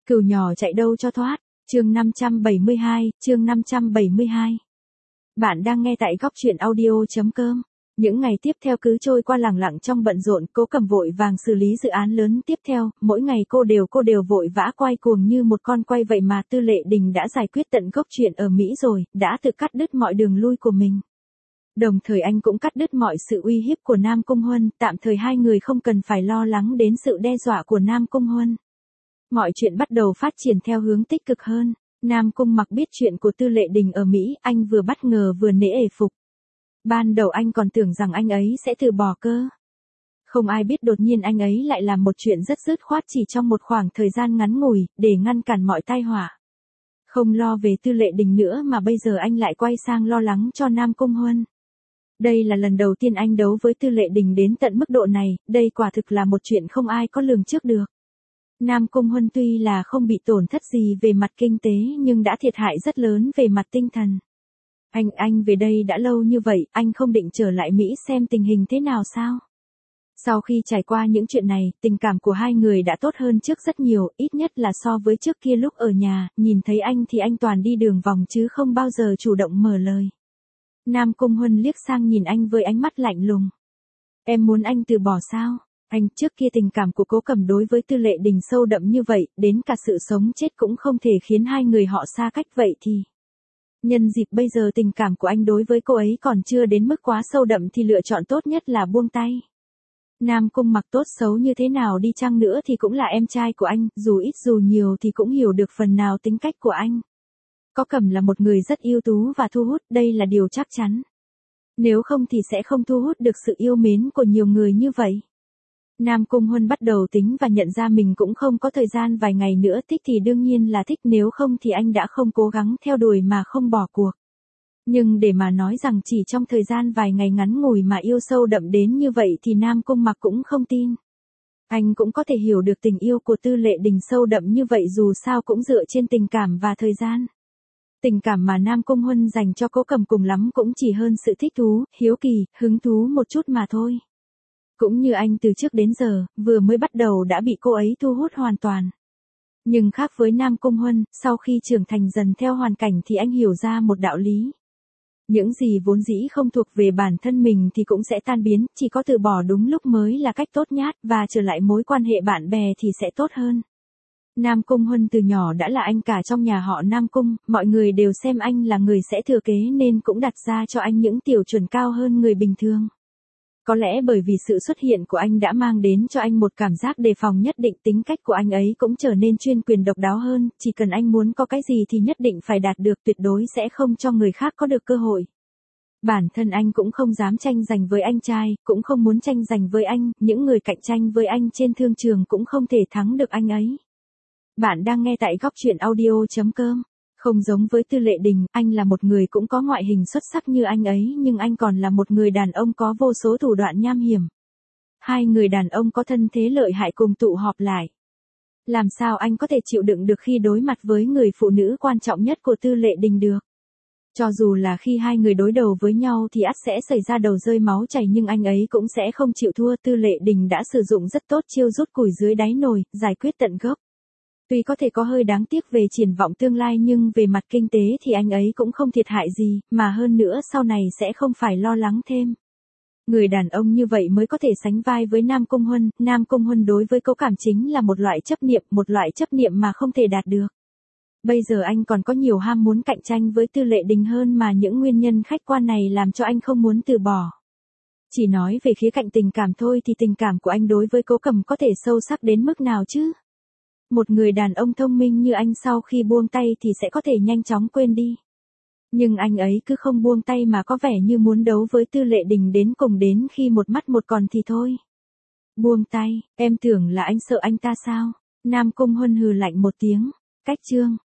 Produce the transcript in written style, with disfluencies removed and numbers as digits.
Cừu nhỏ chạy đâu cho thoát. Chương 572, chương 572. Bạn đang nghe tại góc truyện audio.com. Những ngày tiếp theo cứ trôi qua lẳng lặng trong bận rộn, Cố Cầm vội vàng xử lý dự án lớn tiếp theo, mỗi ngày cô đều vội vã quay cuồng như một con quay, vậy mà Tư Lệ Đình đã giải quyết tận gốc chuyện ở Mỹ rồi, đã tự cắt đứt mọi đường lui của mình. Đồng thời anh cũng cắt đứt mọi sự uy hiếp của Nam Cung Huân, tạm thời hai người không cần phải lo lắng đến sự đe dọa của Nam Cung Huân. Mọi chuyện bắt đầu phát triển theo hướng tích cực hơn. Nam Cung Mặc biết chuyện của Tư Lệ Đình ở Mỹ, anh vừa bất ngờ vừa nể phục. Ban đầu anh còn tưởng rằng anh ấy sẽ từ bỏ cơ. Không ai biết đột nhiên anh ấy lại làm một chuyện rất dứt khoát chỉ trong một khoảng thời gian ngắn ngủi, để ngăn cản mọi tai họa. Không lo về Tư Lệ Đình nữa mà bây giờ anh lại quay sang lo lắng cho Nam Cung Huân. Đây là lần đầu tiên anh đấu với Tư Lệ Đình đến tận mức độ này, đây quả thực là một chuyện không ai có lường trước được. Nam Cung Huân tuy là không bị tổn thất gì về mặt kinh tế nhưng đã thiệt hại rất lớn về mặt tinh thần. Anh về đây đã lâu như vậy, anh không định trở lại Mỹ xem tình hình thế nào sao? Sau khi trải qua những chuyện này, tình cảm của hai người đã tốt hơn trước rất nhiều, ít nhất là so với trước kia lúc ở nhà, nhìn thấy anh thì anh toàn đi đường vòng chứ không bao giờ chủ động mở lời. Nam Cung Huân liếc sang nhìn anh với ánh mắt lạnh lùng. Em muốn anh từ bỏ sao? Anh, trước kia tình cảm của Cố Cầm đối với Tư Lệ Đình sâu đậm như vậy, đến cả sự sống chết cũng không thể khiến hai người họ xa cách vậy thì. Nhân dịp bây giờ tình cảm của anh đối với cô ấy còn chưa đến mức quá sâu đậm thì lựa chọn tốt nhất là buông tay. Nam Cung Mặc tốt xấu như thế nào đi chăng nữa thì cũng là em trai của anh, dù ít dù nhiều thì cũng hiểu được phần nào tính cách của anh. Cố Cầm là một người rất ưu tú và thu hút, đây là điều chắc chắn. Nếu không thì sẽ không thu hút được sự yêu mến của nhiều người như vậy. Nam Cung Huân bắt đầu tính và nhận ra mình cũng không có thời gian vài ngày nữa, thích thì đương nhiên là thích, nếu không thì anh đã không cố gắng theo đuổi mà không bỏ cuộc. Nhưng để mà nói rằng chỉ trong thời gian vài ngày ngắn ngủi mà yêu sâu đậm đến như vậy thì Nam Cung Mặc cũng không tin. Anh cũng có thể hiểu được tình yêu của Tư Lệ Đình sâu đậm như vậy dù sao cũng dựa trên tình cảm và thời gian. Tình cảm mà Nam Cung Huân dành cho Cố Cầm cùng lắm cũng chỉ hơn sự thích thú, hiếu kỳ, hứng thú một chút mà thôi. Cũng như anh từ trước đến giờ, vừa mới bắt đầu đã bị cô ấy thu hút hoàn toàn. Nhưng khác với Nam Cung Huân, sau khi trưởng thành dần theo hoàn cảnh thì anh hiểu ra một đạo lý. Những gì vốn dĩ không thuộc về bản thân mình thì cũng sẽ tan biến, chỉ có từ bỏ đúng lúc mới là cách tốt nhất, và trở lại mối quan hệ bạn bè thì sẽ tốt hơn. Nam Cung Huân từ nhỏ đã là anh cả trong nhà họ Nam Cung, mọi người đều xem anh là người sẽ thừa kế nên cũng đặt ra cho anh những tiêu chuẩn cao hơn người bình thường. Có lẽ bởi vì sự xuất hiện của anh đã mang đến cho anh một cảm giác đề phòng nhất định, tính cách của anh ấy cũng trở nên chuyên quyền độc đáo hơn, chỉ cần anh muốn có cái gì thì nhất định phải đạt được, tuyệt đối sẽ không cho người khác có được cơ hội. Bản thân anh cũng không dám tranh giành với anh trai, cũng không muốn tranh giành với anh, những người cạnh tranh với anh trên thương trường cũng không thể thắng được anh ấy. Bạn đang nghe tại góc truyện audio.com. Không giống với Tư Lệ Đình, anh là một người cũng có ngoại hình xuất sắc như anh ấy nhưng anh còn là một người đàn ông có vô số thủ đoạn nham hiểm. Hai người đàn ông có thân thế lợi hại cùng tụ họp lại. Làm sao anh có thể chịu đựng được khi đối mặt với người phụ nữ quan trọng nhất của Tư Lệ Đình được? Cho dù là khi hai người đối đầu với nhau thì ắt sẽ xảy ra đầu rơi máu chảy nhưng anh ấy cũng sẽ không chịu thua. Tư Lệ Đình đã sử dụng rất tốt chiêu rút củi dưới đáy nồi, giải quyết tận gốc. Tuy có thể có hơi đáng tiếc về triển vọng tương lai nhưng về mặt kinh tế thì anh ấy cũng không thiệt hại gì, mà hơn nữa sau này sẽ không phải lo lắng thêm. Người đàn ông như vậy mới có thể sánh vai với Nam Cung Huân. Nam Cung Huân đối với Cố Cảm chính là một loại chấp niệm mà không thể đạt được. Bây giờ anh còn có nhiều ham muốn cạnh tranh với Tư Lệ Đình hơn mà những nguyên nhân khách quan này làm cho anh không muốn từ bỏ. Chỉ nói về khía cạnh tình cảm thôi thì tình cảm của anh đối với Cố Cầm có thể sâu sắc đến mức nào chứ? Một người đàn ông thông minh như anh sau khi buông tay thì sẽ có thể nhanh chóng quên đi. Nhưng anh ấy cứ không buông tay mà có vẻ như muốn đấu với Tư Lệ Đình đến cùng, đến khi một mất một còn thì thôi. Buông tay, em tưởng là anh sợ anh ta sao? Nam Cung Huân hừ lạnh một tiếng. Cách chương.